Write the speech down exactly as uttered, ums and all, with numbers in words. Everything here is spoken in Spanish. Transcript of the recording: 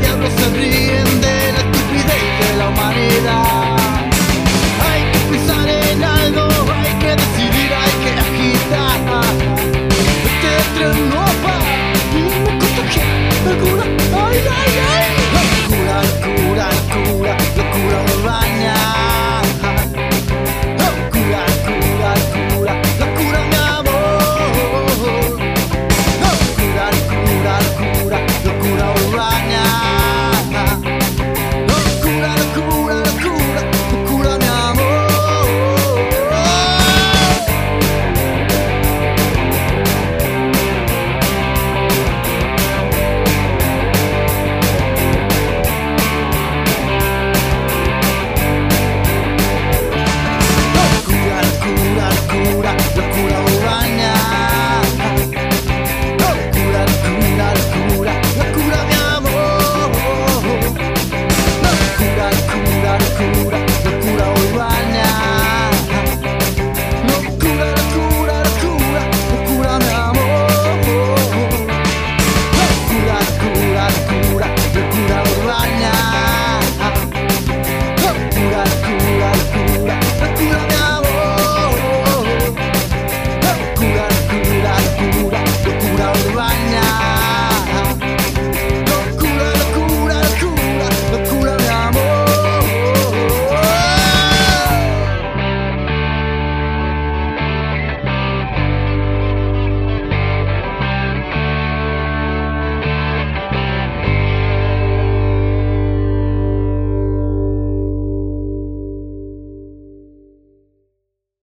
diablos se ríen de la estupidez de la humanidad. Hay que pensar en algo, hay que decidir, hay que agitar. Este tren no para y me contagié de alguna. Ay, ay, ay.